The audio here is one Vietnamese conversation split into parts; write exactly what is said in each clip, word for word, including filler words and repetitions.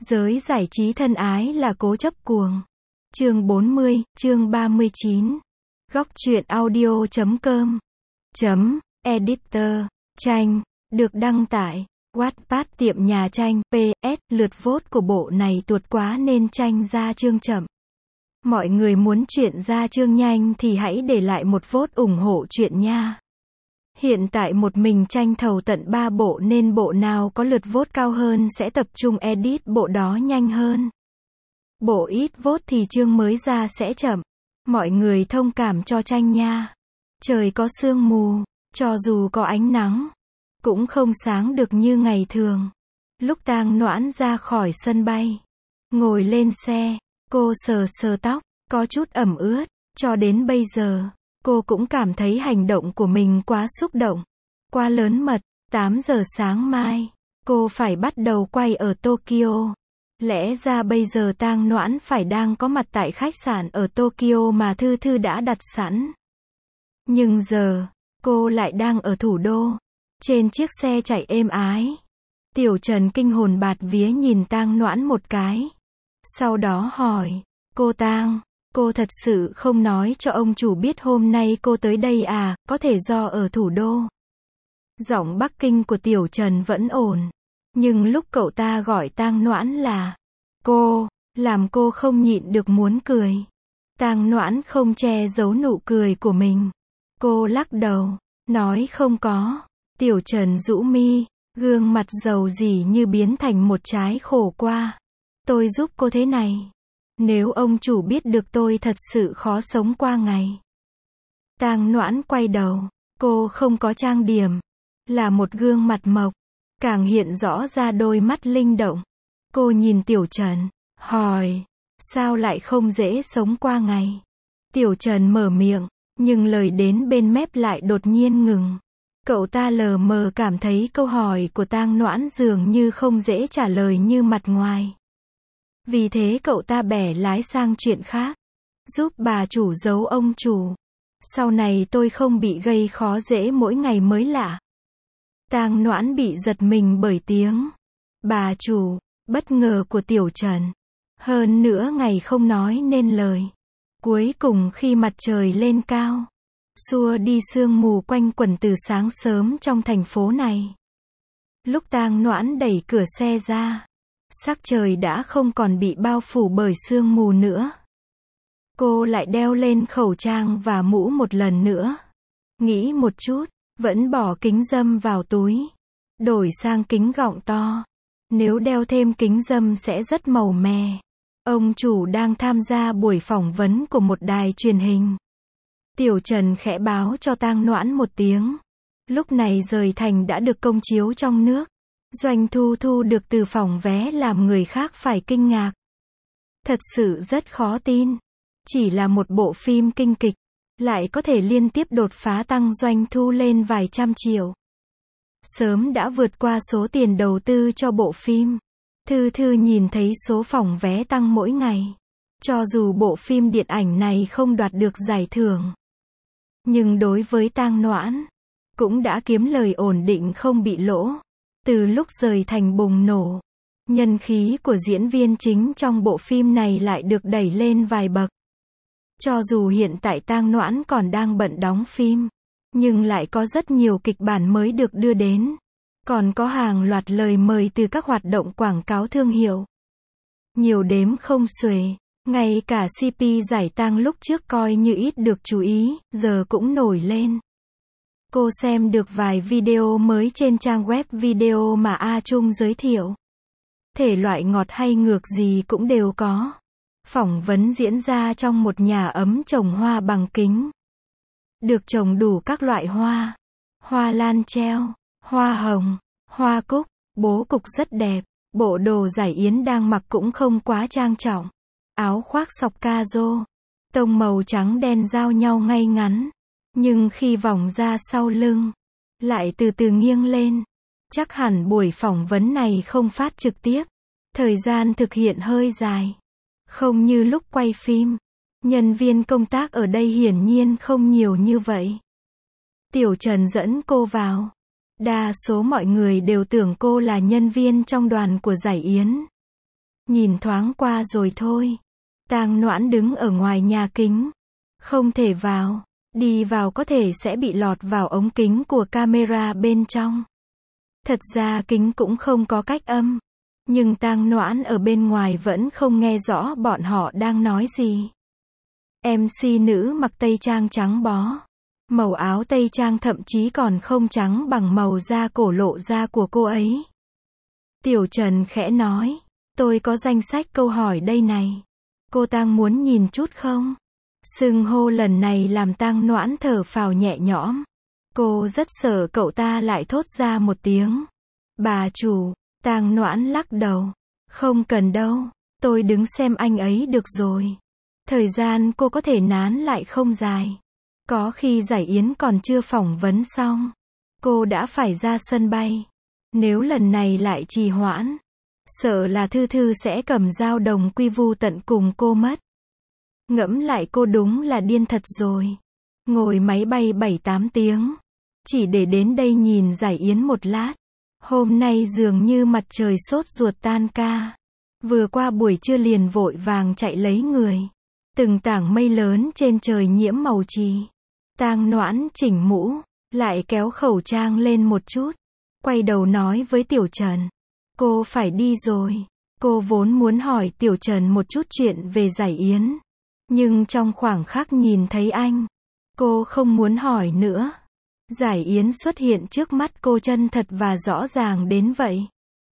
Giới giải trí thân ái là cố chấp cuồng. Chương bốn mươi, chương ba mươi chín. Góc truyện audio chấm com. Chấm, editor. Tranh. Được đăng tải. Wattpad tiệm nhà tranh. pê ét. Lượt vote của bộ này tuột quá nên tranh ra chương chậm. Mọi người muốn chuyện ra chương nhanh thì hãy để lại một vote ủng hộ chuyện nha. Hiện tại một mình tranh thầu tận ba bộ nên bộ nào có lượt vote cao hơn sẽ tập trung edit bộ đó nhanh hơn. Bộ ít vote thì chương mới ra sẽ chậm. Mọi người thông cảm cho tranh nha. Trời có sương mù, cho dù có ánh nắng, cũng không sáng được như ngày thường. Lúc Tang Noãn ra khỏi sân bay, ngồi lên xe, cô sờ sờ tóc, có chút ẩm ướt. Cho đến bây giờ, cô cũng cảm thấy hành động của mình quá xúc động, quá lớn mật. tám giờ sáng mai, cô phải bắt đầu quay ở Tokyo. Lẽ ra bây giờ Tang Noãn phải đang có mặt tại khách sạn ở Tokyo mà Thư Thư đã đặt sẵn. Nhưng giờ, cô lại đang ở thủ đô, trên chiếc xe chạy êm ái. Tiểu Trần kinh hồn bạt vía nhìn Tang Noãn một cái. Sau đó hỏi, cô Tang, cô thật sự không nói cho ông chủ biết hôm nay cô tới đây à, có thể do ở thủ đô. Giọng Bắc Kinh của Tiểu Trần vẫn ổn. Nhưng lúc cậu ta gọi Tang Noãn là cô, làm cô không nhịn được muốn cười. Tang Noãn không che giấu nụ cười của mình. Cô lắc đầu, nói không có. Tiểu Trần rũ mi, gương mặt dầu dỉ như biến thành một trái khổ qua. Tôi giúp cô thế này. Nếu ông chủ biết được tôi thật sự khó sống qua ngày. Tang Noãn quay đầu, cô không có trang điểm, là một gương mặt mộc, càng hiện rõ ra đôi mắt linh động. Cô nhìn Tiểu Trần, hỏi, sao lại không dễ sống qua ngày? Tiểu Trần mở miệng, nhưng lời đến bên mép lại đột nhiên ngừng. Cậu ta lờ mờ cảm thấy câu hỏi của Tang Noãn dường như không dễ trả lời như mặt ngoài. Vì thế cậu ta bẻ lái sang chuyện khác. Giúp bà chủ giấu ông chủ. Sau này tôi không bị gây khó dễ mỗi ngày mới lạ. Tang Noãn bị giật mình bởi tiếng bà chủ bất ngờ của Tiểu Trần. Hơn nữa ngày không nói nên lời. Cuối cùng khi mặt trời lên cao, xua đi sương mù quanh quẩn từ sáng sớm trong thành phố này. Lúc Tang Noãn đẩy cửa xe ra, sắc trời đã không còn bị bao phủ bởi sương mù nữa. Cô lại đeo lên khẩu trang và mũ một lần nữa. Nghĩ một chút, vẫn bỏ kính râm vào túi. Đổi sang kính gọng to. Nếu đeo thêm kính râm sẽ rất màu mè. Ông chủ đang tham gia buổi phỏng vấn của một đài truyền hình. Tiểu Trần khẽ báo cho Tang Noãn một tiếng. Lúc này rời thành đã được công chiếu trong nước. Doanh thu thu được từ phòng vé làm người khác phải kinh ngạc. Thật sự rất khó tin. Chỉ là một bộ phim kinh kịch, lại có thể liên tiếp đột phá tăng doanh thu lên vài trăm triệu. Sớm đã vượt qua số tiền đầu tư cho bộ phim. Thư Thư nhìn thấy số phòng vé tăng mỗi ngày. Cho dù bộ phim điện ảnh này không đoạt được giải thưởng. Nhưng đối với Tang Noãn, cũng đã kiếm lời ổn định không bị lỗ. Từ lúc rời thành bùng nổ, nhân khí của diễn viên chính trong bộ phim này lại được đẩy lên vài bậc. Cho dù hiện tại Tang Noãn còn đang bận đóng phim, nhưng lại có rất nhiều kịch bản mới được đưa đến. Còn có hàng loạt lời mời từ các hoạt động quảng cáo thương hiệu. Nhiều đếm không xuể, ngay cả xê pê Giải Tang lúc trước coi như ít được chú ý, giờ cũng nổi lên. Cô xem được vài video mới trên trang web video mà A Trung giới thiệu. Thể loại ngọt hay ngược gì cũng đều có. Phỏng vấn diễn ra trong một nhà ấm trồng hoa bằng kính. Được trồng đủ các loại hoa. Hoa lan treo, hoa hồng, hoa cúc, bố cục rất đẹp. Bộ đồ giải yến đang mặc cũng không quá trang trọng. Áo khoác sọc ca rô, tông màu trắng đen giao nhau ngay ngắn. Nhưng khi vòng ra sau lưng, lại từ từ nghiêng lên. Chắc hẳn buổi phỏng vấn này không phát trực tiếp. Thời gian thực hiện hơi dài. Không như lúc quay phim. Nhân viên công tác ở đây hiển nhiên không nhiều như vậy. Tiểu Trần dẫn cô vào. Đa số mọi người đều tưởng cô là nhân viên trong đoàn của giải yến. Nhìn thoáng qua rồi thôi. Tang Noãn đứng ở ngoài nhà kính. Không thể vào. Đi vào có thể sẽ bị lọt vào ống kính của camera bên trong. Thật ra kính cũng không có cách âm. Nhưng Tang Noãn ở bên ngoài vẫn không nghe rõ bọn họ đang nói gì. em xê nữ mặc tây trang trắng bó. Màu áo tây trang thậm chí còn không trắng bằng màu da cổ lộ ra của cô ấy. Tiểu Trần khẽ nói. Tôi có danh sách câu hỏi đây này. Cô Tang muốn nhìn chút không? Xưng hô lần này làm Tang Noãn thở phào nhẹ nhõm. Cô rất sợ cậu ta lại thốt ra một tiếng. Bà chủ. Tang Noãn lắc đầu. Không cần đâu. Tôi đứng xem anh ấy được rồi. Thời gian cô có thể nán lại không dài. Có khi Giải Yến còn chưa phỏng vấn xong. Cô đã phải ra sân bay. Nếu lần này lại trì hoãn. Sợ là Thư Thư sẽ cầm dao đồng quy vu tận cùng cô mất. Ngẫm lại cô đúng là điên thật rồi. Ngồi máy bay bảy tám tiếng. Chỉ để đến đây nhìn Giải Yến một lát. Hôm nay dường như mặt trời sốt ruột tan ca. Vừa qua buổi trưa liền vội vàng chạy lấy người. Từng tảng mây lớn trên trời nhiễm màu trì. Tang Noãn chỉnh mũ, lại kéo khẩu trang lên một chút. Quay đầu nói với Tiểu Trần. Cô phải đi rồi. Cô vốn muốn hỏi Tiểu Trần một chút chuyện về Giải Yến. Nhưng trong khoảng khắc nhìn thấy anh, cô không muốn hỏi nữa. Giải Yến xuất hiện trước mắt cô chân thật và rõ ràng đến vậy.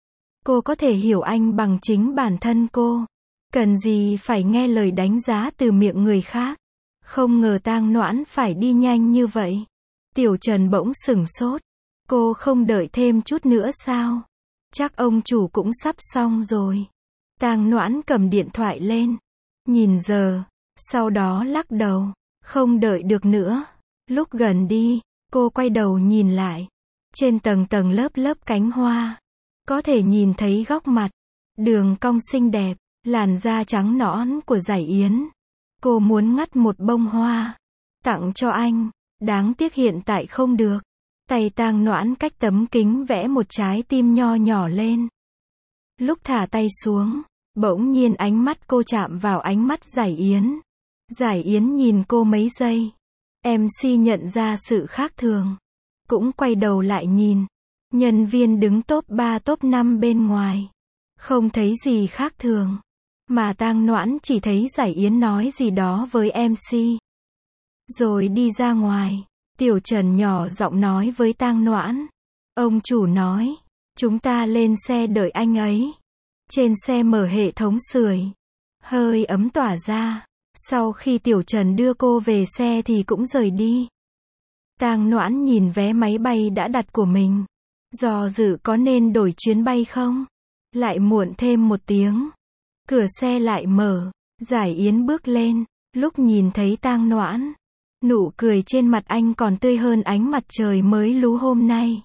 Cô có thể hiểu anh bằng chính bản thân cô. Cần gì phải nghe lời đánh giá từ miệng người khác. Không ngờ Tang Noãn phải đi nhanh như vậy. Tiểu Trần bỗng sửng sốt. Cô không đợi thêm chút nữa sao? Chắc ông chủ cũng sắp xong rồi. Tang Noãn cầm điện thoại lên. Nhìn giờ. Sau đó lắc đầu. Không đợi được nữa. Lúc gần đi, cô quay đầu nhìn lại. Trên tầng tầng lớp lớp cánh hoa. Có thể nhìn thấy góc mặt. Đường cong xinh đẹp. Làn da trắng nõn của Giải Yến. Cô muốn ngắt một bông hoa. Tặng cho anh. Đáng tiếc hiện tại không được. Tay Tang Noãn cách tấm kính vẽ một trái tim nho nhỏ lên. Lúc thả tay xuống, bỗng nhiên ánh mắt cô chạm vào ánh mắt Giải Yến. Giải Yến nhìn cô mấy giây. em xê nhận ra sự khác thường. Cũng quay đầu lại nhìn. Nhân viên đứng top ba top năm bên ngoài. Không thấy gì khác thường. Mà Tang Noãn chỉ thấy Giải Yến nói gì đó với em xê. Rồi đi ra ngoài. Tiểu Trần nhỏ giọng nói với Tang Noãn. Ông chủ nói. Chúng ta lên xe đợi anh ấy. Trên xe mở hệ thống sưởi. Hơi ấm tỏa ra. Sau khi Tiểu Trần đưa cô về xe thì cũng rời đi. Tang Noãn nhìn vé máy bay đã đặt của mình. Do dự có nên đổi chuyến bay không? Lại muộn thêm một tiếng. Cửa xe lại mở. Giải Yến bước lên. Lúc nhìn thấy Tang Noãn. Nụ cười trên mặt anh còn tươi hơn ánh mặt trời mới lú hôm nay.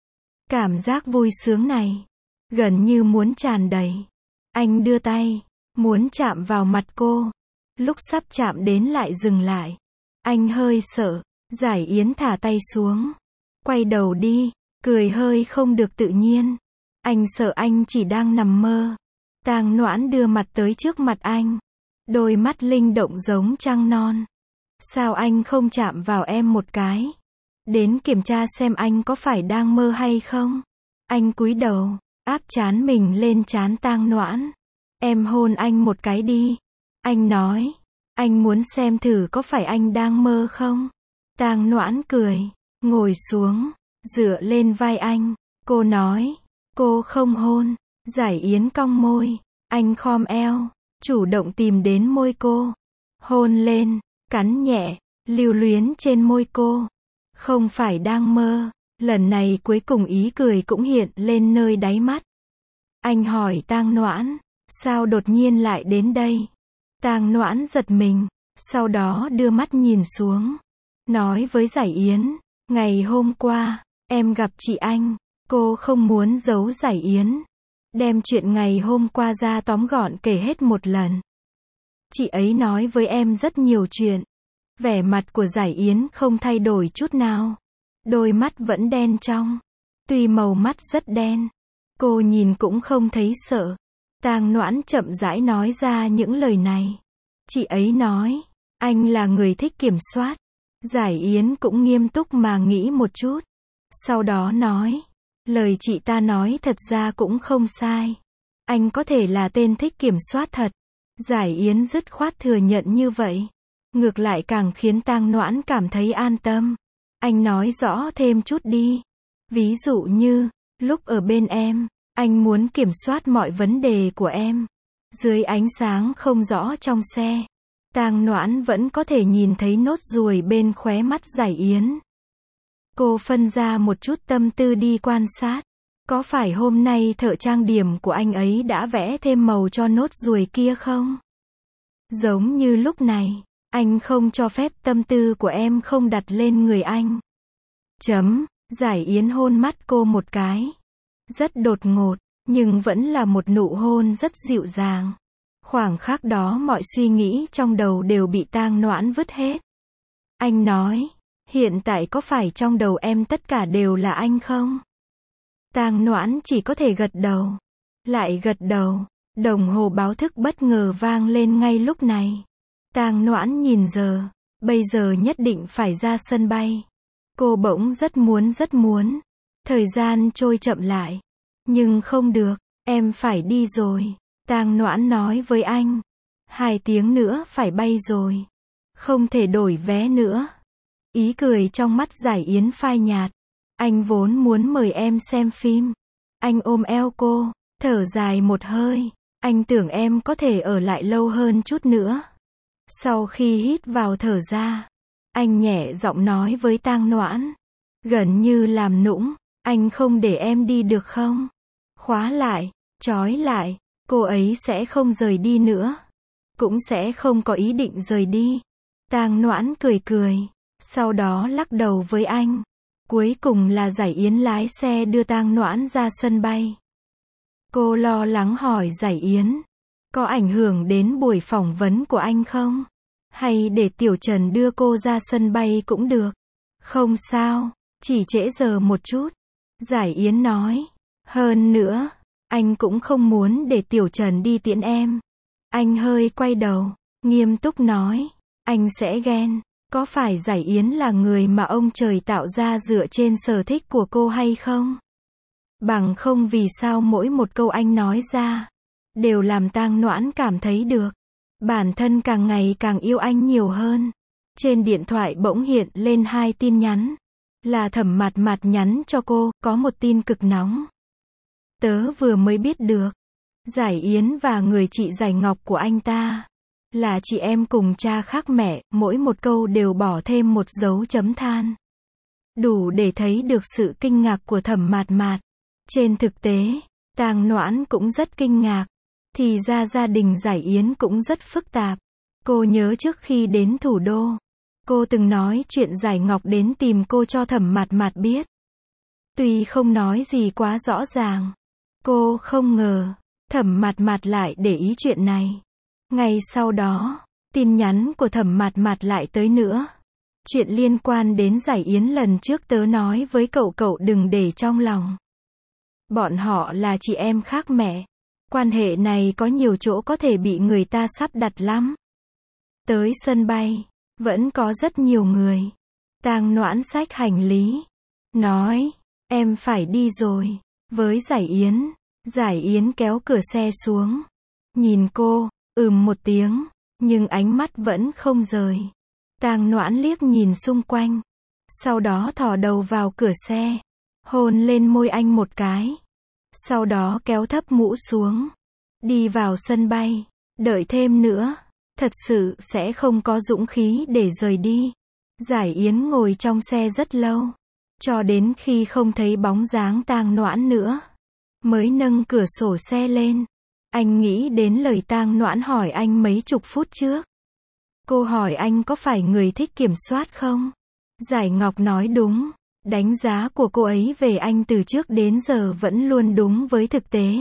Cảm giác vui sướng này. Gần như muốn tràn đầy. Anh đưa tay. Muốn chạm vào mặt cô. Lúc sắp chạm đến lại dừng lại. Anh hơi sợ. Giải Yến thả tay xuống. Quay đầu đi. Cười hơi không được tự nhiên. Anh sợ anh chỉ đang nằm mơ. Tang Noãn đưa mặt tới trước mặt anh. Đôi mắt linh động giống trăng non. Sao anh không chạm vào em một cái? Đến kiểm tra xem anh có phải đang mơ hay không? Anh cúi đầu, áp trán mình lên trán Tang Noãn. Em hôn anh một cái đi. Anh nói. Anh muốn xem thử có phải anh đang mơ không? Tang Noãn cười. Ngồi xuống. Dựa lên vai anh. Cô nói. Cô không hôn. Giải Yến cong môi. Anh khom eo. Chủ động tìm đến môi cô. Hôn lên. Cắn nhẹ. Lưu luyến trên môi cô. Không phải đang mơ. Lần này cuối cùng ý cười cũng hiện lên nơi đáy mắt. Anh hỏi Tang Noãn. Sao đột nhiên lại đến đây? Tang Noãn giật mình. Sau đó đưa mắt nhìn xuống. Nói với Giải Yến. Ngày hôm qua, em gặp chị anh. Cô không muốn giấu Giải Yến. Đem chuyện ngày hôm qua ra tóm gọn kể hết một lần. Chị ấy nói với em rất nhiều chuyện. Vẻ mặt của Giải Yến không thay đổi chút nào. Đôi mắt vẫn đen trong. Tuy màu mắt rất đen. Cô nhìn cũng không thấy sợ. Tang Noãn chậm rãi nói ra những lời này. Chị ấy nói, anh là người thích kiểm soát. Giải Yến cũng nghiêm túc mà nghĩ một chút. Sau đó nói, lời chị ta nói thật ra cũng không sai. Anh có thể là tên thích kiểm soát thật. Giải Yến dứt khoát thừa nhận như vậy. Ngược lại càng khiến Tang Noãn cảm thấy an tâm. Anh nói rõ thêm chút đi. Ví dụ như, lúc ở bên em, anh muốn kiểm soát mọi vấn đề của em. Dưới ánh sáng không rõ trong xe, Tang Noãn vẫn có thể nhìn thấy nốt ruồi bên khóe mắt Giải Yến. Cô phân ra một chút tâm tư đi quan sát. Có phải hôm nay thợ trang điểm của anh ấy đã vẽ thêm màu cho nốt ruồi kia không? Giống như lúc này, anh không cho phép tâm tư của em không đặt lên người anh. Chấm, Giải Yến hôn mắt cô một cái. Rất đột ngột, nhưng vẫn là một nụ hôn rất dịu dàng. Khoảng khắc đó mọi suy nghĩ trong đầu đều bị Tang Noãn vứt hết. Anh nói, hiện tại có phải trong đầu em tất cả đều là anh không? Tang Noãn chỉ có thể gật đầu. Lại gật đầu. Đồng hồ báo thức bất ngờ vang lên ngay lúc này. Tang Noãn nhìn giờ. Bây giờ nhất định phải ra sân bay. Cô bỗng rất muốn rất muốn. Thời gian trôi chậm lại. Nhưng không được, em phải đi rồi. Tang Noãn nói với anh. Hai tiếng nữa phải bay rồi. Không thể đổi vé nữa. Ý cười trong mắt Giải Yến phai nhạt. Anh vốn muốn mời em xem phim. Anh ôm eo cô, thở dài một hơi. Anh tưởng em có thể ở lại lâu hơn chút nữa. Sau khi hít vào thở ra, anh nhẹ giọng nói với Tang Noãn. Gần như làm nũng, anh không để em đi được không? Khóa lại, trói lại, cô ấy sẽ không rời đi nữa. Cũng sẽ không có ý định rời đi. Tang Noãn cười cười, sau đó lắc đầu với anh. Cuối cùng là Giải Yến lái xe đưa Tang Noãn ra sân bay. Cô lo lắng hỏi Giải Yến, có ảnh hưởng đến buổi phỏng vấn của anh không? Hay để Tiểu Trần đưa cô ra sân bay cũng được. Không sao, chỉ trễ giờ một chút. Giải Yến nói, hơn nữa, anh cũng không muốn để Tiểu Trần đi tiễn em. Anh hơi quay đầu, nghiêm túc nói, anh sẽ ghen. Có phải Giải Yến là người mà ông trời tạo ra dựa trên sở thích của cô hay không? Bằng không vì sao mỗi một câu anh nói ra, đều làm Tang Noãn cảm thấy được. Bản thân càng ngày càng yêu anh nhiều hơn. Trên điện thoại bỗng hiện lên hai tin nhắn. Là Thẩm Mạt Mạt nhắn cho cô, có một tin cực nóng. Tớ vừa mới biết được. Giải Yến và người chị Giải Ngọc của anh ta. Là chị em cùng cha khác mẹ, mỗi một câu đều bỏ thêm một dấu chấm than. Đủ để thấy được sự kinh ngạc của Thẩm Mạt Mạt. Trên thực tế, Tang Noãn cũng rất kinh ngạc. Thì ra gia đình Giải Yến cũng rất phức tạp. Cô nhớ trước khi đến thủ đô, cô từng nói chuyện Giải Ngọc đến tìm cô cho Thẩm Mạt Mạt biết. Tuy không nói gì quá rõ ràng, cô không ngờ Thẩm Mạt Mạt lại để ý chuyện này. Ngay sau đó, tin nhắn của Thẩm Mạt Mạt lại tới nữa. Chuyện liên quan đến Giải Yến lần trước tớ nói với cậu cậu đừng để trong lòng. Bọn họ là chị em khác mẹ. Quan hệ này có nhiều chỗ có thể bị người ta sắp đặt lắm. Tới sân bay, vẫn có rất nhiều người. Tang Noãn xách hành lý. Nói, em phải đi rồi. Với Giải Yến, Giải Yến kéo cửa xe xuống. Nhìn cô, ừm một tiếng, nhưng ánh mắt vẫn không rời. Tang Noãn liếc nhìn xung quanh. Sau đó thò đầu vào cửa xe. Hôn lên môi anh một cái. Sau đó kéo thấp mũ xuống. Đi vào sân bay. Đợi thêm nữa. Thật sự sẽ không có dũng khí để rời đi. Giải Yến ngồi trong xe rất lâu. Cho đến khi không thấy bóng dáng Tang Noãn nữa. Mới nâng cửa sổ xe lên. Anh nghĩ đến lời Tang Noãn hỏi anh mấy chục phút trước. Cô hỏi anh có phải người thích kiểm soát không? Giải Ngọc nói đúng. Đánh giá của cô ấy về anh từ trước đến giờ vẫn luôn đúng với thực tế.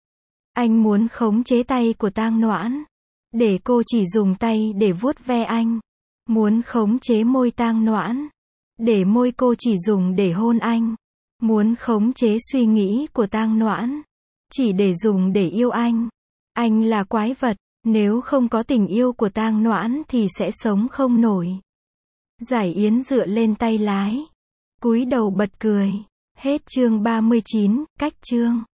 Anh muốn khống chế tay của Tang Noãn. Để cô chỉ dùng tay để vuốt ve anh. Muốn khống chế môi Tang Noãn. Để môi cô chỉ dùng để hôn anh. Muốn khống chế suy nghĩ của Tang Noãn. Chỉ để dùng để yêu anh. Anh là quái vật, nếu không có tình yêu của Tang Noãn thì sẽ sống không nổi. Giải Yến dựa lên tay lái, cúi đầu bật cười. Hết chương ba mươi chín, cách chương.